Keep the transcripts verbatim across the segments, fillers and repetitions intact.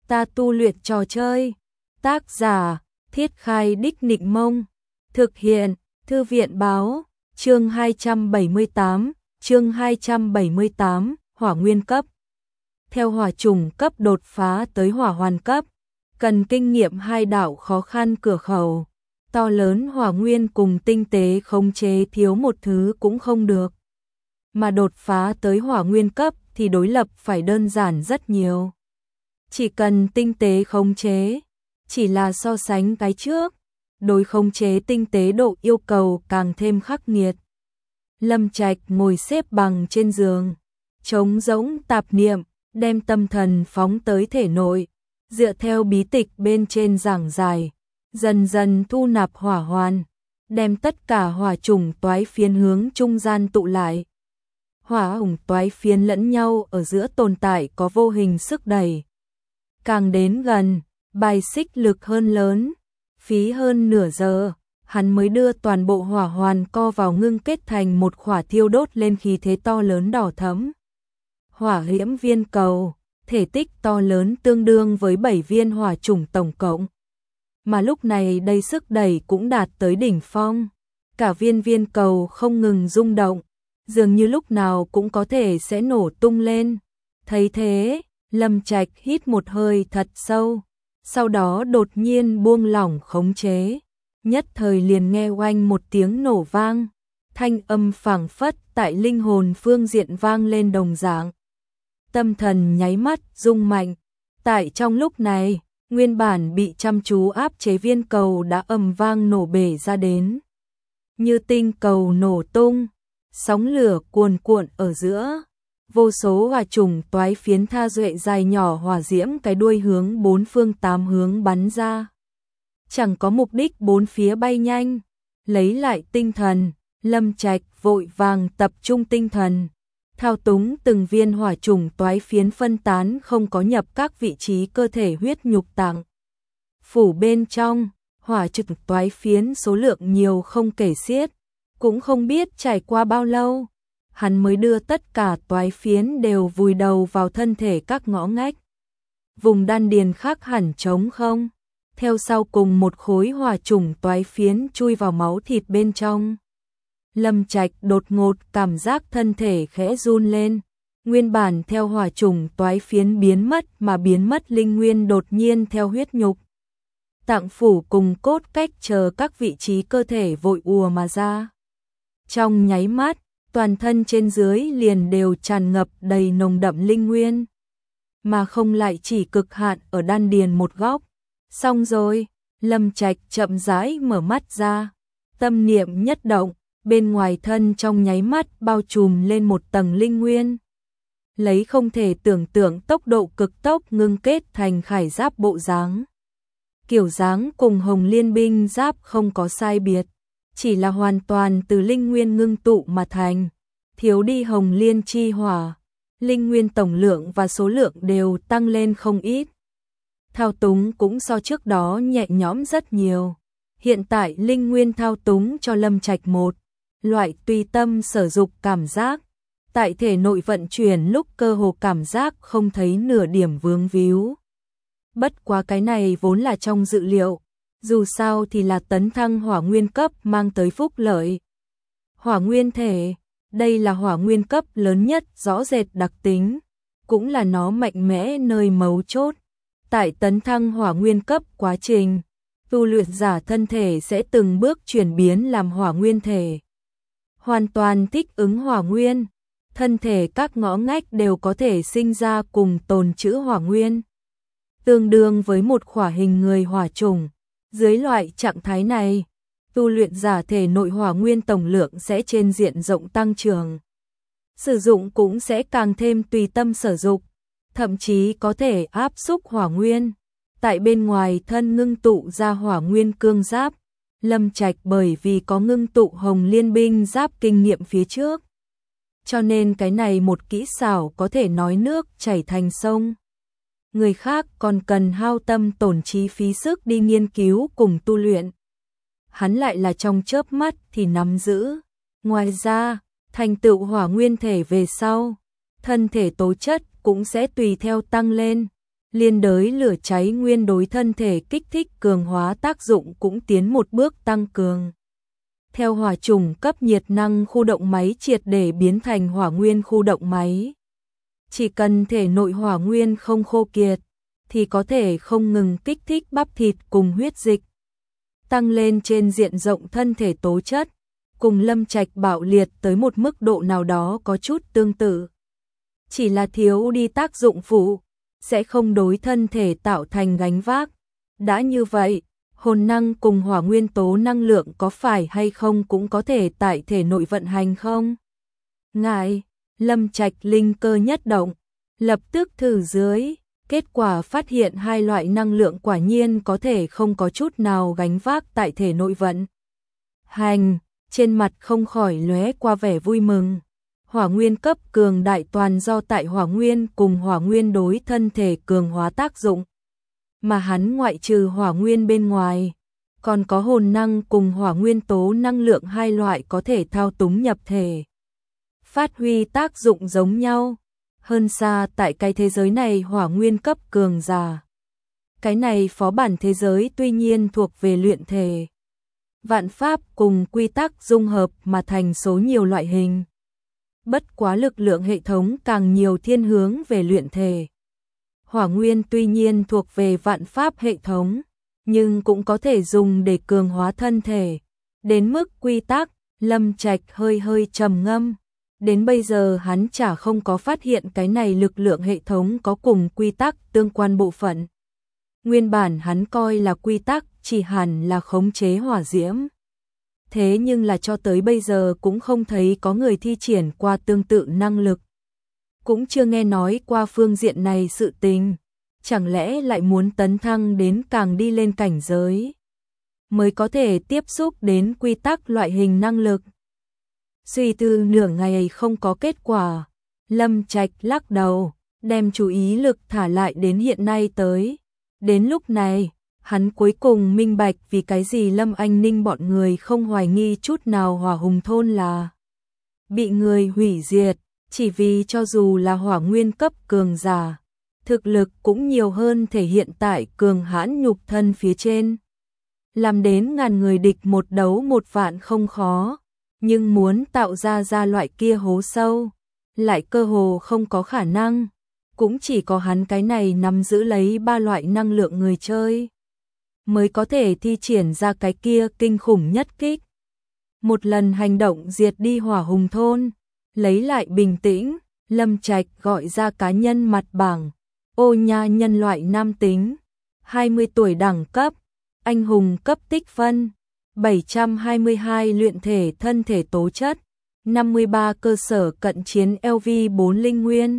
Ta tu luyện trò chơi. Tác giả: Thiết Khai Đích Nịnh Mông. Thực hiện: Thư viện báo. Chương hai trăm bảy mươi tám, chương hai trăm bảy mươi tám, hỏa nguyên cấp. Theo hỏa trùng cấp đột phá tới hỏa hoàn cấp, cần kinh nghiệm hai đạo khó khăn cửa khẩu. To lớn hỏa nguyên cùng tinh tế khống chế thiếu một thứ cũng không được. Mà đột phá tới hỏa nguyên cấp thì đối lập phải đơn giản rất nhiều. Chỉ cần tinh tế khống chế, chỉ là so sánh cái trước, đối khống chế tinh tế độ yêu cầu càng thêm khắc nghiệt. Lâm Trạch ngồi xếp bằng trên giường, trống rỗng tạp niệm, đem tâm thần phóng tới thể nội, dựa theo bí tịch bên trên giảng giải, dần dần thu nạp hỏa hoàn, đem tất cả hỏa chủng toái phiến hướng trung gian tụ lại. Hỏa ủng toái phiến lẫn nhau ở giữa tồn tại có vô hình sức đẩy. Càng đến gần, bài xích lực hơn lớn, phí hơn nửa giờ, hắn mới đưa toàn bộ hỏa hoàn co vào ngưng kết thành một khỏa thiêu đốt lên khí thế to lớn đỏ thẫm. Hỏa liễm viên cầu, thể tích to lớn tương đương với bảy viên hỏa chủng tổng cộng. Mà lúc này đây sức đẩy cũng đạt tới đỉnh phong. Cả viên viên cầu không ngừng rung động, dường như lúc nào cũng có thể sẽ nổ tung lên. Thấy thế, Lâm Trạch hít một hơi thật sâu, sau đó đột nhiên buông lỏng khống chế. Nhất thời liền nghe oanh một tiếng nổ vang, thanh âm phảng phất tại linh hồn phương diện vang lên đồng dạng. Tâm thần nháy mắt rung mạnh, tại trong lúc này, nguyên bản bị chăm chú áp chế viên cầu đã ầm vang nổ bể ra đến. Như tinh cầu nổ tung, sóng lửa cuồn cuộn ở giữa, vô số hỏa trùng toái phiến tha duệ dài nhỏ hỏa diễm cái đuôi hướng bốn phương tám hướng bắn ra. Chẳng có mục đích bốn phía bay nhanh, lấy lại tinh thần, Lâm Trạch vội vàng tập trung tinh thần, thao túng từng viên hỏa trùng toái phiến phân tán không có nhập các vị trí cơ thể huyết nhục tạng. Phủ bên trong, hỏa trùng toái phiến số lượng nhiều không kể xiết, cũng không biết trải qua bao lâu, hắn mới đưa tất cả toái phiến đều vùi đầu vào thân thể các ngõ ngách. Vùng đan điền khác hẳn trống không, theo sau cùng một khối hỏa trùng toái phiến chui vào máu thịt bên trong. Lâm Trạch đột ngột cảm giác thân thể khẽ run lên, nguyên bản theo hỏa trùng toái phiến biến mất mà biến mất linh nguyên đột nhiên theo huyết nhục, tạng phủ cùng cốt cách chờ các vị trí cơ thể vội ùa mà ra. Trong nháy mắt, toàn thân trên dưới liền đều tràn ngập đầy nồng đậm linh nguyên, mà không lại chỉ cực hạn ở đan điền một góc. Xong rồi, Lâm Trạch chậm rãi mở mắt ra, tâm niệm nhất động, bên ngoài thân trong nháy mắt bao trùm lên một tầng linh nguyên. Lấy không thể tưởng tượng tốc độ cực tốc ngưng kết thành khải giáp bộ dáng. Kiểu dáng cùng Hồng Liên binh giáp không có sai biệt, chỉ là hoàn toàn từ linh nguyên ngưng tụ mà thành, thiếu đi Hồng Liên chi hỏa, linh nguyên tổng lượng và số lượng đều tăng lên không ít. Thao túng cũng so trước đó nhẹ nhõm rất nhiều. Hiện tại linh nguyên thao túng cho Lâm Trạch một loại tùy tâm sở dục cảm giác, tại thể nội vận chuyển lúc cơ hồ cảm giác không thấy nửa điểm vướng víu. Bất quá cái này vốn là trong dự liệu, dù sao thì là tấn thăng hỏa nguyên cấp mang tới phúc lợi. Hỏa nguyên thể, đây là hỏa nguyên cấp lớn nhất rõ rệt đặc tính, cũng là nó mạnh mẽ nơi mấu chốt. Tại tấn thăng hỏa nguyên cấp quá trình, tu luyện giả thân thể sẽ từng bước chuyển biến làm hỏa nguyên thể. Hoàn toàn thích ứng hỏa nguyên, thân thể các ngõ ngách đều có thể sinh ra cùng tồn trữ hỏa nguyên. Tương đương với một khỏa hình người hỏa trùng, dưới loại trạng thái này, tu luyện giả thể nội hỏa nguyên tổng lượng sẽ trên diện rộng tăng trưởng. Sử dụng cũng sẽ càng thêm tùy tâm sở dục, thậm chí có thể áp xúc hỏa nguyên. Tại bên ngoài thân ngưng tụ ra hỏa nguyên cương giáp, Lâm Trạch bởi vì có ngưng tụ Hồng Liên binh giáp kinh nghiệm phía trước, cho nên cái này một kỹ xảo có thể nói nước chảy thành sông. Người khác còn cần hao tâm tổn trí phí sức đi nghiên cứu cùng tu luyện, hắn lại là trong chớp mắt thì nắm giữ. Ngoài ra, thành tựu hỏa nguyên thể về sau, thân thể tố chất cũng sẽ tùy theo tăng lên. liên đới lửa cháy nguyên đối thân thể kích thích cường hóa tác dụng cũng tiến một bước tăng cường. Theo hỏa trùng cấp nhiệt năng khu động máy triệt để biến thành hỏa nguyên khu động máy. Chỉ cần thể nội hỏa nguyên không khô kiệt, thì có thể không ngừng kích thích bắp thịt cùng huyết dịch, tăng lên trên diện rộng thân thể tố chất, cùng Lâm Trạch bạo liệt tới một mức độ nào đó có chút tương tự. Chỉ là thiếu đi tác dụng phụ, sẽ không đối thân thể tạo thành gánh vác. Đã như vậy, hồn năng cùng hỏa nguyên tố năng lượng có phải hay không cũng có thể tại thể nội vận hành không? Ngại, Lâm Trạch linh cơ nhất động, lập tức thử dưới, kết quả phát hiện hai loại năng lượng quả nhiên có thể không có chút nào gánh vác tại thể nội vận hành, trên mặt không khỏi lóe qua vẻ vui mừng. Hỏa nguyên cấp cường đại toàn do tại hỏa nguyên cùng hỏa nguyên đối thân thể cường hóa tác dụng. Mà hắn ngoại trừ hỏa nguyên bên ngoài, còn có hồn năng cùng hỏa nguyên tố năng lượng hai loại có thể thao túng nhập thể. Phát huy tác dụng giống nhau, hơn xa tại cái thế giới này hỏa nguyên cấp cường giả. Cái này phó bản thế giới tuy nhiên thuộc về luyện thể. Vạn pháp cùng quy tắc dung hợp mà thành số nhiều loại hình. Bất quá lực lượng hệ thống càng nhiều thiên hướng về luyện thể. Hỏa nguyên tuy nhiên thuộc về vạn pháp hệ thống, nhưng cũng có thể dùng để cường hóa thân thể. Đến mức quy tắc, Lâm Trạch hơi hơi trầm ngâm. Đến bây giờ hắn chả không có phát hiện cái này lực lượng hệ thống có cùng quy tắc tương quan bộ phận. Nguyên bản hắn coi là quy tắc chỉ hẳn là khống chế hỏa diễm. Thế nhưng là cho tới bây giờ cũng không thấy có người thi triển qua tương tự năng lực. Cũng chưa nghe nói qua phương diện này sự tình. Chẳng lẽ lại muốn tấn thăng đến càng đi lên cảnh giới, mới có thể tiếp xúc đến quy tắc loại hình năng lực. Suy tư nửa ngày không có kết quả, Lâm Trạch lắc đầu, đem chú ý lực thả lại đến hiện nay tới. Đến lúc này, hắn cuối cùng minh bạch vì cái gì Lâm Anh Ninh bọn người không hoài nghi chút nào Hỏa Hùng thôn là bị người hủy diệt, chỉ vì cho dù là hỏa nguyên cấp cường giả, thực lực cũng nhiều hơn thể hiện tại cường hãn nhục thân phía trên. Làm đến ngàn người địch một đấu một vạn không khó, nhưng muốn tạo ra ra loại kia hố sâu, lại cơ hồ không có khả năng. Cũng chỉ có hắn cái này nắm giữ lấy ba loại năng lượng người chơi, mới có thể thi triển ra cái kia kinh khủng nhất kích. Một lần hành động diệt đi Hỏa Hùng thôn, lấy lại bình tĩnh, Lâm Trạch gọi ra cá nhân mặt bảng. Ô nha nhân loại nam tính, hai mươi tuổi đẳng cấp, anh hùng cấp tích phân, bảy trăm hai mươi hai luyện thể thân thể tố chất, năm mươi ba cơ sở cận chiến L V bốn linh nguyên.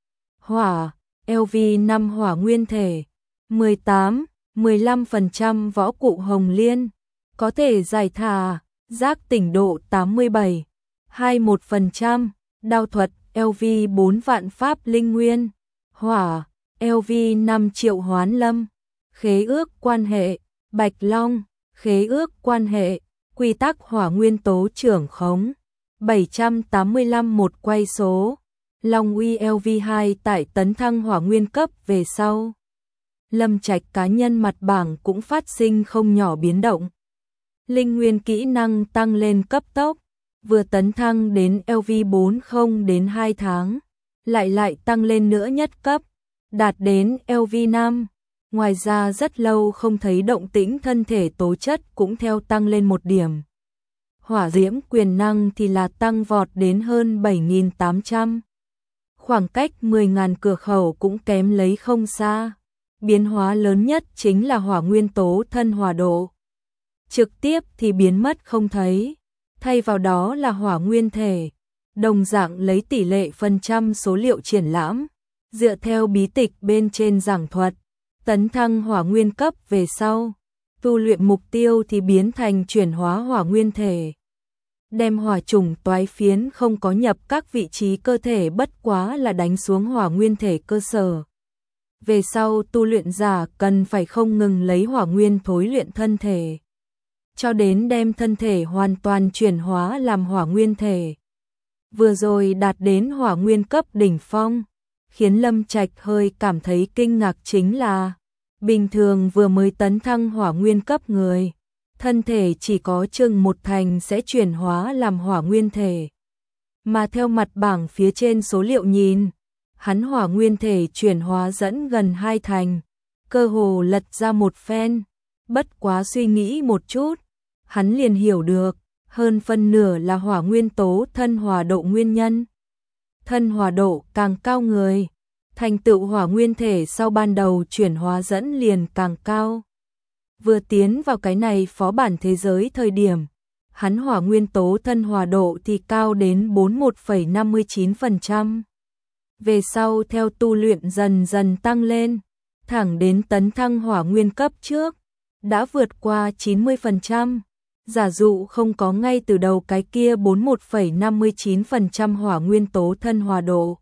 Hỏa, L V năm hỏa nguyên thể, mười tám, mười lăm phần trăm võ cụ hồng liên, có thể giải thà, giác tỉnh độ tám mươi bảy, hai mươi mốt phần trăm, đao thuật L V bốn vạn pháp linh nguyên. Hỏa, L V năm triệu hoán lâm, khế ước quan hệ, Bạch Long, khế ước quan hệ, quy tắc hỏa nguyên tố trưởng khống, bảy trăm tám mươi lăm một quay số, Long uy L V hai tại tấn thăng hỏa nguyên cấp về sau. Lâm Trạch cá nhân mặt bảng cũng phát sinh không nhỏ biến động. Linh nguyên kỹ năng tăng lên cấp tốc, vừa tấn thăng đến L V bốn không đến hai tháng, lại lại tăng lên nữa nhất cấp, đạt đến L V năm. Ngoài ra rất lâu không thấy động tĩnh thân thể tố chất cũng theo tăng lên một điểm. Hỏa diễm quyền năng thì là tăng vọt đến hơn bảy nghìn tám trăm. Khoảng cách mười nghìn cửa khẩu cũng kém lấy không xa. Biến hóa lớn nhất chính là hỏa nguyên tố thân hỏa độ. Trực tiếp thì biến mất không thấy. Thay vào đó là hỏa nguyên thể. Đồng dạng lấy tỷ lệ phần trăm số liệu triển lãm. Dựa theo bí tịch bên trên giảng thuật. Tấn thăng hỏa nguyên cấp về sau. Tu luyện mục tiêu thì biến thành chuyển hóa hỏa nguyên thể. Đem hỏa trùng toái phiến không có nhập các vị trí cơ thể bất quá là đánh xuống hỏa nguyên thể cơ sở. Về sau tu luyện giả cần phải không ngừng lấy hỏa nguyên thối luyện thân thể, cho đến đem thân thể hoàn toàn chuyển hóa làm hỏa nguyên thể. Vừa rồi đạt đến hỏa nguyên cấp đỉnh phong, khiến Lâm Trạch hơi cảm thấy kinh ngạc chính là bình thường vừa mới tấn thăng hỏa nguyên cấp người, thân thể chỉ có chừng một thành sẽ chuyển hóa làm hỏa nguyên thể. Mà theo mặt bảng phía trên số liệu nhìn, hắn hỏa nguyên thể chuyển hóa dẫn gần hai thành, cơ hồ lật ra một phen, bất quá suy nghĩ một chút, hắn liền hiểu được, hơn phân nửa là hỏa nguyên tố thân hòa độ nguyên nhân. Thân hòa độ càng cao người, thành tựu hỏa nguyên thể sau ban đầu chuyển hóa dẫn liền càng cao. Vừa tiến vào cái này phó bản thế giới thời điểm, hắn hỏa nguyên tố thân hòa độ thì cao đến bốn mươi mốt phẩy năm mươi chín phần trăm. Về sau theo tu luyện dần dần tăng lên, thẳng đến tấn thăng hỏa nguyên cấp trước, đã vượt qua chín mươi phần trăm. Giả dụ không có ngay từ đầu cái kia bốn mươi mốt phẩy năm mươi chín phần trăm hỏa nguyên tố thân hòa độ,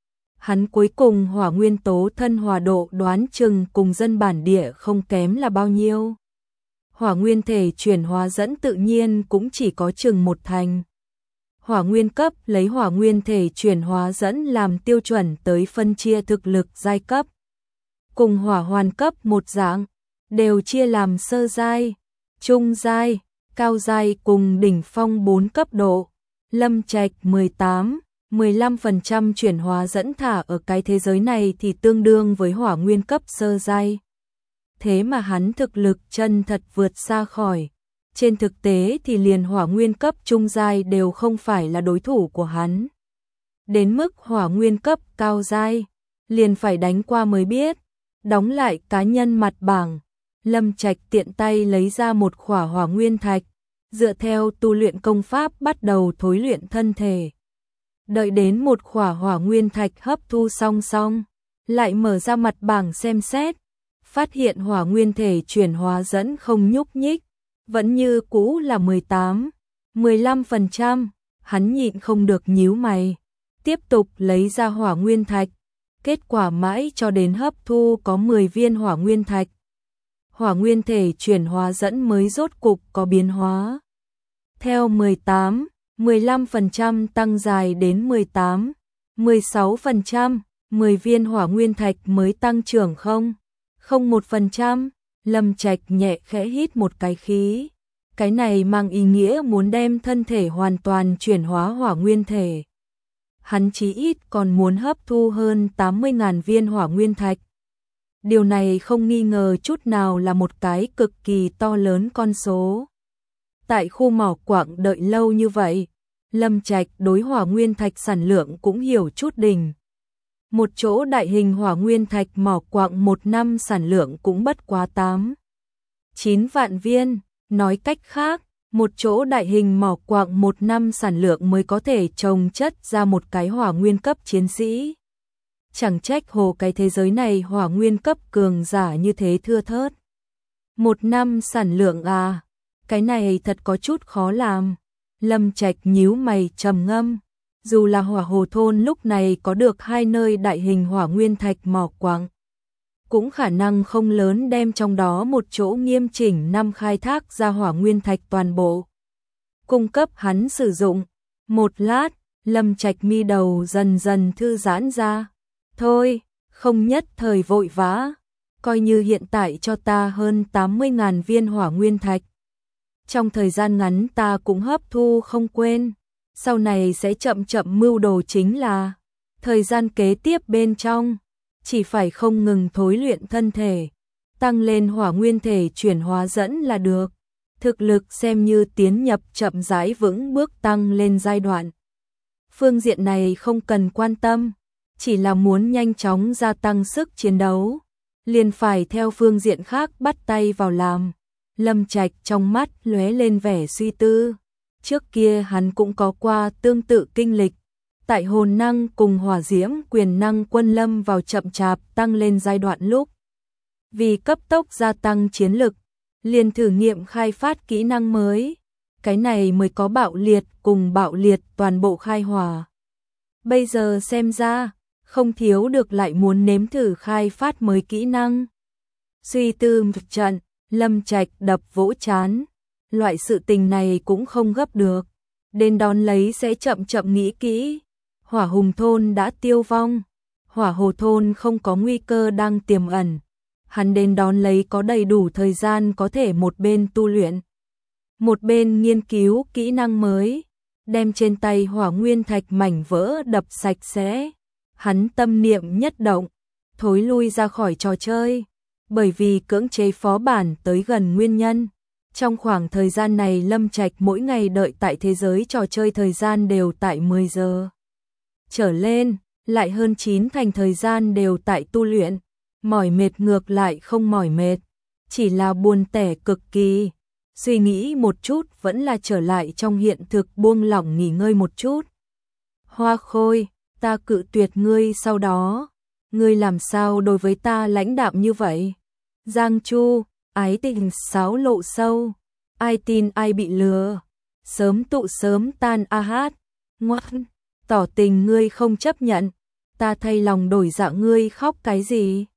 hắn cuối cùng hỏa nguyên tố thân hòa độ đoán chừng cùng dân bản địa không kém là bao nhiêu. Hỏa nguyên thể chuyển hóa dẫn tự nhiên cũng chỉ có chừng một thành. Hỏa nguyên cấp lấy hỏa nguyên thể chuyển hóa dẫn làm tiêu chuẩn tới phân chia thực lực giai cấp. Cùng hỏa hoàn cấp một dạng, đều chia làm sơ giai, trung giai, cao giai cùng đỉnh phong bốn cấp độ. Lâm Trạch mười tám, mười lăm phần trăm chuyển hóa dẫn thả ở cái thế giới này thì tương đương với hỏa nguyên cấp sơ giai. Thế mà hắn thực lực chân thật vượt xa khỏi. Trên thực tế thì liền hỏa nguyên cấp trung giai đều không phải là đối thủ của hắn. Đến mức hỏa nguyên cấp cao giai, liền phải đánh qua mới biết. Đóng lại cá nhân mặt bảng, Lâm Trạch tiện tay lấy ra một khỏa hỏa nguyên thạch, dựa theo tu luyện công pháp bắt đầu thối luyện thân thể. Đợi đến một khỏa hỏa nguyên thạch hấp thu song song, lại mở ra mặt bảng xem xét, phát hiện hỏa nguyên thể chuyển hóa dẫn không nhúc nhích, vẫn như cũ là mười tám, mười lăm phần trăm, hắn nhịn không được nhíu mày, tiếp tục lấy ra hỏa nguyên thạch, kết quả mãi cho đến hấp thu có mười viên hỏa nguyên thạch. Hỏa nguyên thể chuyển hóa dẫn mới rốt cục có biến hóa. Theo mười tám, mười lăm phần trăm tăng dài đến mười tám, mười sáu phần trăm, mười viên hỏa nguyên thạch mới tăng trưởng không, không một phần trăm. Lâm Trạch nhẹ khẽ hít một cái khí. Cái này mang ý nghĩa muốn đem thân thể hoàn toàn chuyển hóa hỏa nguyên thể. Hắn chí ít còn muốn hấp thu hơn tám mươi nghìn viên hỏa nguyên thạch. Điều này không nghi ngờ chút nào là một cái cực kỳ to lớn con số. Tại khu mỏ quặng đợi lâu như vậy, Lâm Trạch đối hỏa nguyên thạch sản lượng cũng hiểu chút đỉnh. Một chỗ đại hình hỏa nguyên thạch mỏ quặng một năm sản lượng cũng bất quá tám, chín vạn viên. Nói cách khác, một chỗ đại hình mỏ quặng một năm sản lượng mới có thể trồng chất ra một cái hỏa nguyên cấp chiến sĩ. Chẳng trách hồ cái thế giới này hỏa nguyên cấp cường giả như thế thưa thớt. Một năm sản lượng à, cái này thật có chút khó làm. Lâm Trạch nhíu mày trầm ngâm. Dù là hỏa hồ thôn lúc này có được hai nơi đại hình hỏa nguyên thạch mỏ quặng, cũng khả năng không lớn đem trong đó một chỗ nghiêm chỉnh năm khai thác ra hỏa nguyên thạch toàn bộ, cung cấp hắn sử dụng. Một lát, Lâm Trạch mi đầu dần dần thư giãn ra. Thôi, không nhất thời vội vã, coi như hiện tại cho ta hơn tám mươi nghìn viên hỏa nguyên thạch. Trong thời gian ngắn ta cũng hấp thu không quên, sau này sẽ chậm chậm mưu đồ chính là, thời gian kế tiếp bên trong, chỉ phải không ngừng thối luyện thân thể, tăng lên hỏa nguyên thể chuyển hóa dẫn là được. Thực lực xem như tiến nhập chậm rãi vững bước tăng lên giai đoạn. Phương diện này không cần quan tâm, chỉ là muốn nhanh chóng gia tăng sức chiến đấu, liền phải theo phương diện khác bắt tay vào làm. Lâm Trạch trong mắt lóe lên vẻ suy tư. Trước kia hắn cũng có qua tương tự kinh lịch, tại hồn năng cùng hỏa diễm quyền năng quân lâm vào chậm chạp tăng lên giai đoạn lúc. Vì cấp tốc gia tăng chiến lực, liền thử nghiệm khai phát kỹ năng mới, cái này mới có bạo liệt cùng bạo liệt toàn bộ khai hỏa. Bây giờ xem ra, không thiếu được lại muốn nếm thử khai phát mới kỹ năng. Suy tư một trận, Lâm Trạch đập vỗ chán. Loại sự tình này cũng không gấp được, đến đón lấy sẽ chậm chậm nghĩ kỹ. Hỏa hùng thôn đã tiêu vong, Hỏa Hồ Thôn không có nguy cơ đang tiềm ẩn. Hắn đến đón lấy có đầy đủ thời gian có thể một bên tu luyện, một bên nghiên cứu kỹ năng mới, đem trên tay hỏa nguyên thạch mảnh vỡ đập sạch sẽ. Hắn tâm niệm nhất động, thối lui ra khỏi trò chơi, bởi vì cưỡng chế phó bản tới gần nguyên nhân. Trong khoảng thời gian này Lâm Trạch mỗi ngày đợi tại thế giới trò chơi thời gian đều tại mười giờ trở lên, lại hơn chín thành thời gian đều tại tu luyện, mỏi mệt ngược lại không mỏi mệt, chỉ là buồn tẻ cực kỳ. Suy nghĩ một chút vẫn là trở lại trong hiện thực buông lỏng nghỉ ngơi một chút. Hoa Khôi, ta cự tuyệt ngươi sau đó, ngươi làm sao đối với ta lãnh đạm như vậy? Giang Chu, ái tình sáo lộ sâu, ai tin ai bị lừa, sớm tụ sớm tan a hát, ngoan, tỏ tình ngươi không chấp nhận, ta thay lòng đổi dạ ngươi khóc cái gì?